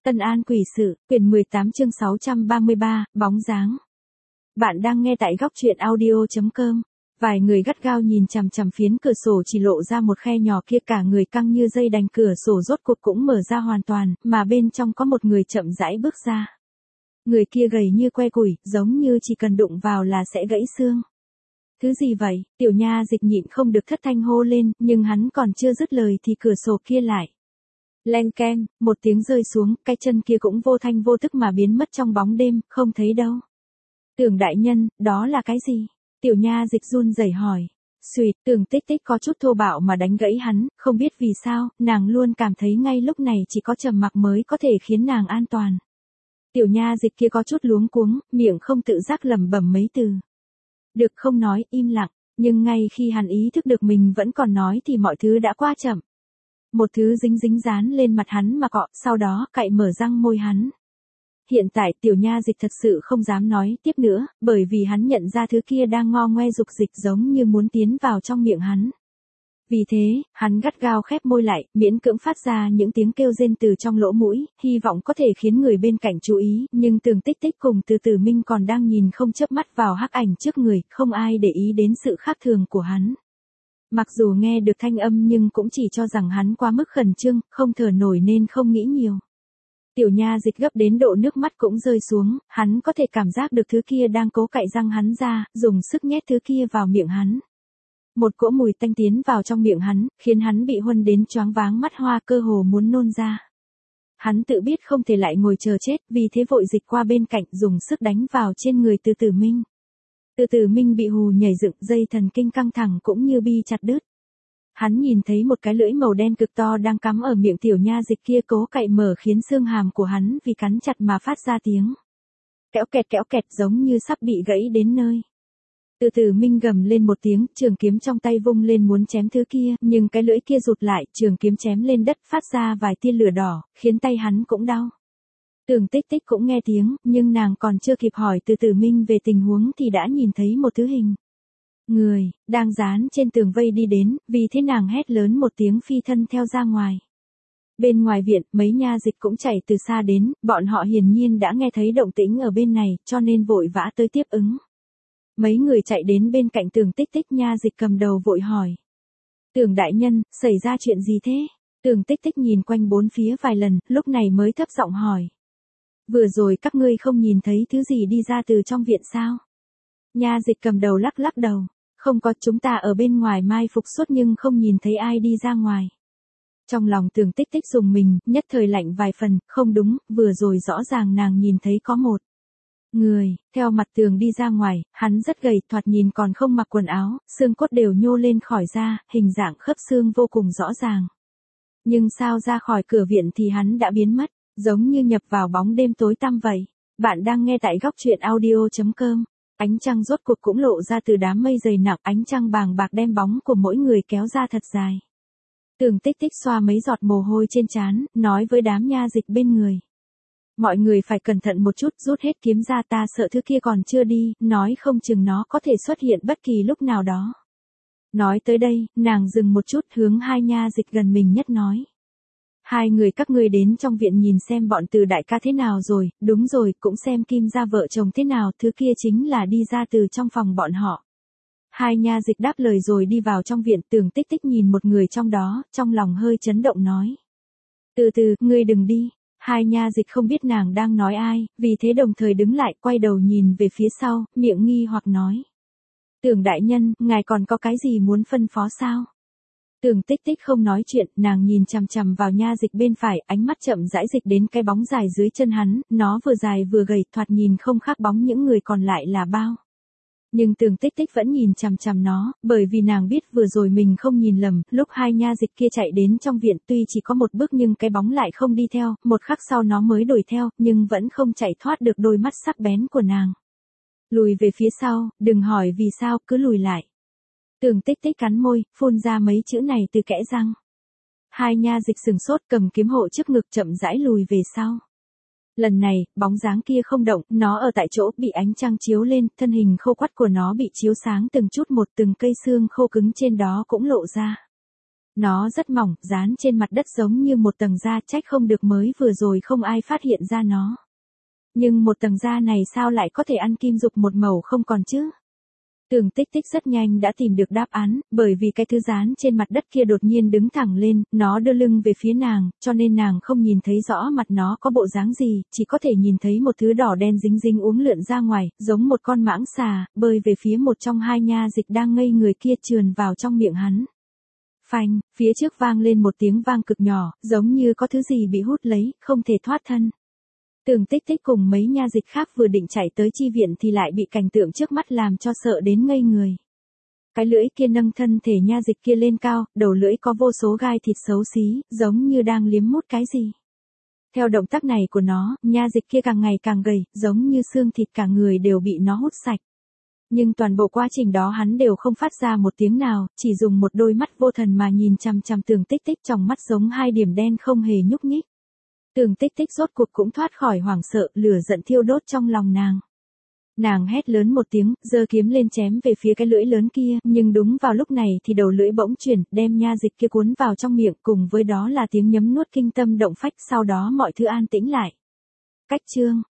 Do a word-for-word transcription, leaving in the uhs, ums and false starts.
Tân An quỷ sự, quyển mười tám chương sáu trăm ba mươi ba, bóng dáng. Bạn đang nghe tại góc truyện audio chấm com. Vài người gắt gao nhìn chằm chằm phiến cửa sổ chỉ lộ ra một khe nhỏ kia, cả người căng như dây đành. Cửa sổ rốt cuộc cũng mở ra hoàn toàn, mà bên trong có một người chậm rãi bước ra. Người kia gầy như que củi, giống như chỉ cần đụng vào là sẽ gãy xương. Thứ gì vậy? Tiểu Nha Dịch nhịn không được thất thanh hô lên, nhưng hắn còn chưa dứt lời thì cửa sổ kia lại leng keng, một tiếng rơi xuống, cái chân kia cũng vô thanh vô tức mà biến mất trong bóng đêm, không thấy đâu. Tưởng đại nhân, đó là cái gì? Tiểu Nha Dịch run rẩy hỏi. Xùyệt, Tưởng Tích Tích có chút thô bạo mà đánh gãy hắn, không biết vì sao, nàng luôn cảm thấy ngay lúc này chỉ có Trầm Mặc mới có thể khiến nàng an toàn. Tiểu Nha Dịch kia có chút luống cuống, miệng không tự giác lẩm bẩm mấy từ. Được không nói, im lặng, nhưng ngay khi hắn ý thức được mình vẫn còn nói thì mọi thứ đã quá chậm. Một thứ dính dính dán lên mặt hắn mà cọ, sau đó cạy mở răng môi hắn. Hiện tại Tiểu Nha Dịch thật sự không dám nói tiếp nữa, bởi vì hắn nhận ra thứ kia đang ngo ngoe dục dịch giống như muốn tiến vào trong miệng hắn. Vì thế, hắn gắt gao khép môi lại, miễn cưỡng phát ra những tiếng kêu rên từ trong lỗ mũi, hy vọng có thể khiến người bên cạnh chú ý, nhưng Tưởng Tích Tích cùng Từ Từ Minh còn đang nhìn không chớp mắt vào hắc ảnh trước người, không ai để ý đến sự khác thường của hắn. Mặc dù nghe được thanh âm nhưng cũng chỉ cho rằng hắn quá mức khẩn trương, không thở nổi nên không nghĩ nhiều. Tiểu Nha Dịch gấp đến độ nước mắt cũng rơi xuống, hắn có thể cảm giác được thứ kia đang cố cạy răng hắn ra, dùng sức nhét thứ kia vào miệng hắn. Một cỗ mùi tanh tiến vào trong miệng hắn, khiến hắn bị huân đến choáng váng mắt hoa, cơ hồ muốn nôn ra. Hắn tự biết không thể lại ngồi chờ chết, vì thế vội dịch qua bên cạnh dùng sức đánh vào trên người Từ Từ Minh. Từ Từ Minh bị hù nhảy dựng, dây thần kinh căng thẳng cũng như bi chặt đứt. Hắn nhìn thấy một cái lưỡi màu đen cực to đang cắm ở miệng Tiểu Nha Dịch kia, cố cạy mở khiến xương hàm của hắn vì cắn chặt mà phát ra tiếng kéo kẹt kéo kẹt giống như sắp bị gãy đến nơi. Từ Từ Minh gầm lên một tiếng, trường kiếm trong tay vung lên muốn chém thứ kia, nhưng cái lưỡi kia rụt lại, trường kiếm chém lên đất phát ra vài tia lửa đỏ, khiến tay hắn cũng đau. Tưởng Tích Tích cũng nghe tiếng, nhưng nàng còn chưa kịp hỏi Từ Từ Minh về tình huống thì đã nhìn thấy một thứ hình người đang dán trên tường vây đi đến, vì thế nàng hét lớn một tiếng phi thân theo ra ngoài. Bên ngoài viện, mấy nha dịch cũng chạy từ xa đến, bọn họ hiển nhiên đã nghe thấy động tĩnh ở bên này, cho nên vội vã tới tiếp ứng. Mấy người chạy đến bên cạnh Tưởng Tích Tích, nha dịch cầm đầu vội hỏi. Tưởng đại nhân, xảy ra chuyện gì thế? Tưởng Tích Tích nhìn quanh bốn phía vài lần, lúc này mới thấp giọng hỏi. Vừa rồi các ngươi không nhìn thấy thứ gì đi ra từ trong viện sao? Nha dịch cầm đầu lắc lắc đầu. Không có, chúng ta ở bên ngoài mai phục suốt nhưng không nhìn thấy ai đi ra ngoài. Trong lòng Tưởng Tích Tích rùng mình, nhất thời lạnh vài phần, không đúng, vừa rồi rõ ràng nàng nhìn thấy có một người theo mặt tường đi ra ngoài, hắn rất gầy, thoạt nhìn còn không mặc quần áo, xương cốt đều nhô lên khỏi da, hình dạng khớp xương vô cùng rõ ràng. Nhưng sao ra khỏi cửa viện thì hắn đã biến mất, giống như nhập vào bóng đêm tối tăm vậy. Bạn đang nghe tại góc truyện audio chấm com. Ánh trăng rốt cuộc cũng lộ ra từ đám mây dày nặng, ánh trăng bàng bạc đem bóng của mỗi người kéo ra thật dài. Tưởng Tích Tích xoa mấy giọt mồ hôi trên trán, nói với đám nha dịch bên người. Mọi người phải cẩn thận một chút, rút hết kiếm ra, ta sợ thứ kia còn chưa đi, nói không chừng nó có thể xuất hiện bất kỳ lúc nào đó. Nói tới đây, nàng dừng một chút, hướng hai nha dịch gần mình nhất nói. Hai người các ngươi đến trong viện nhìn xem bọn Từ đại ca thế nào rồi, đúng rồi, cũng xem Kim gia vợ chồng thế nào, thứ kia chính là đi ra từ trong phòng bọn họ. Hai nha dịch đáp lời rồi đi vào trong viện. Tưởng Tích Tích nhìn một người trong đó, trong lòng hơi chấn động nói. Từ từ, ngươi đừng đi. Hai nha dịch không biết nàng đang nói ai, vì thế đồng thời đứng lại, quay đầu nhìn về phía sau, miệng nghi hoặc nói. Tưởng đại nhân, ngài còn có cái gì muốn phân phó sao? Tưởng Tích Tích không nói chuyện, nàng nhìn chằm chằm vào nha dịch bên phải, ánh mắt chậm rãi dịch đến cái bóng dài dưới chân hắn, nó vừa dài vừa gầy, thoạt nhìn không khác bóng những người còn lại là bao. Nhưng Tưởng Tích Tích vẫn nhìn chằm chằm nó, bởi vì nàng biết vừa rồi mình không nhìn lầm, lúc hai nha dịch kia chạy đến trong viện tuy chỉ có một bước nhưng cái bóng lại không đi theo, một khắc sau nó mới đuổi theo, nhưng vẫn không chạy thoát được đôi mắt sắc bén của nàng. Lùi về phía sau, đừng hỏi vì sao, cứ lùi lại. Tưởng Tích Tích cắn môi, phun ra mấy chữ này từ kẽ răng. Hai nha dịch sừng sốt, cầm kiếm hộ trước ngực chậm rãi lùi về sau. Lần này, bóng dáng kia không động, nó ở tại chỗ, bị ánh trăng chiếu lên, thân hình khô quắt của nó bị chiếu sáng từng chút một, từng cây xương khô cứng trên đó cũng lộ ra. Nó rất mỏng, dán trên mặt đất giống như một tầng da, trách không được mới vừa rồi không ai phát hiện ra nó. Nhưng một tầng da này sao lại có thể ăn kim dục một màu không còn chứ? Tưởng Tích Tích rất nhanh đã tìm được đáp án, bởi vì cái thứ dán trên mặt đất kia đột nhiên đứng thẳng lên, nó đưa lưng về phía nàng, cho nên nàng không nhìn thấy rõ mặt nó có bộ dáng gì, chỉ có thể nhìn thấy một thứ đỏ đen dính dính uốn lượn ra ngoài, giống một con mãng xà, bơi về phía một trong hai nha dịch đang ngây người kia trườn vào trong miệng hắn. Phanh, phía trước vang lên một tiếng vang cực nhỏ, giống như có thứ gì bị hút lấy, không thể thoát thân. Tưởng Tích Tích cùng mấy nha dịch khác vừa định chạy tới chi viện thì lại bị cảnh tượng trước mắt làm cho sợ đến ngây người. Cái lưỡi kia nâng thân thể nha dịch kia lên cao, đầu lưỡi có vô số gai thịt xấu xí, giống như đang liếm mút cái gì. Theo động tác này của nó, nha dịch kia càng ngày càng gầy, giống như xương thịt cả người đều bị nó hút sạch. Nhưng toàn bộ quá trình đó hắn đều không phát ra một tiếng nào, chỉ dùng một đôi mắt vô thần mà nhìn chằm chằm Tưởng Tích Tích, trong mắt giống hai điểm đen không hề nhúc nhích. Tưởng Tích Tích rốt cuộc cũng thoát khỏi hoảng sợ, lửa giận thiêu đốt trong lòng nàng. Nàng hét lớn một tiếng, giơ kiếm lên chém về phía cái lưỡi lớn kia, nhưng đúng vào lúc này thì đầu lưỡi bỗng chuyển, đem nha dịch kia cuốn vào trong miệng, cùng với đó là tiếng nhấm nuốt kinh tâm động phách, sau đó mọi thứ an tĩnh lại. Cách chương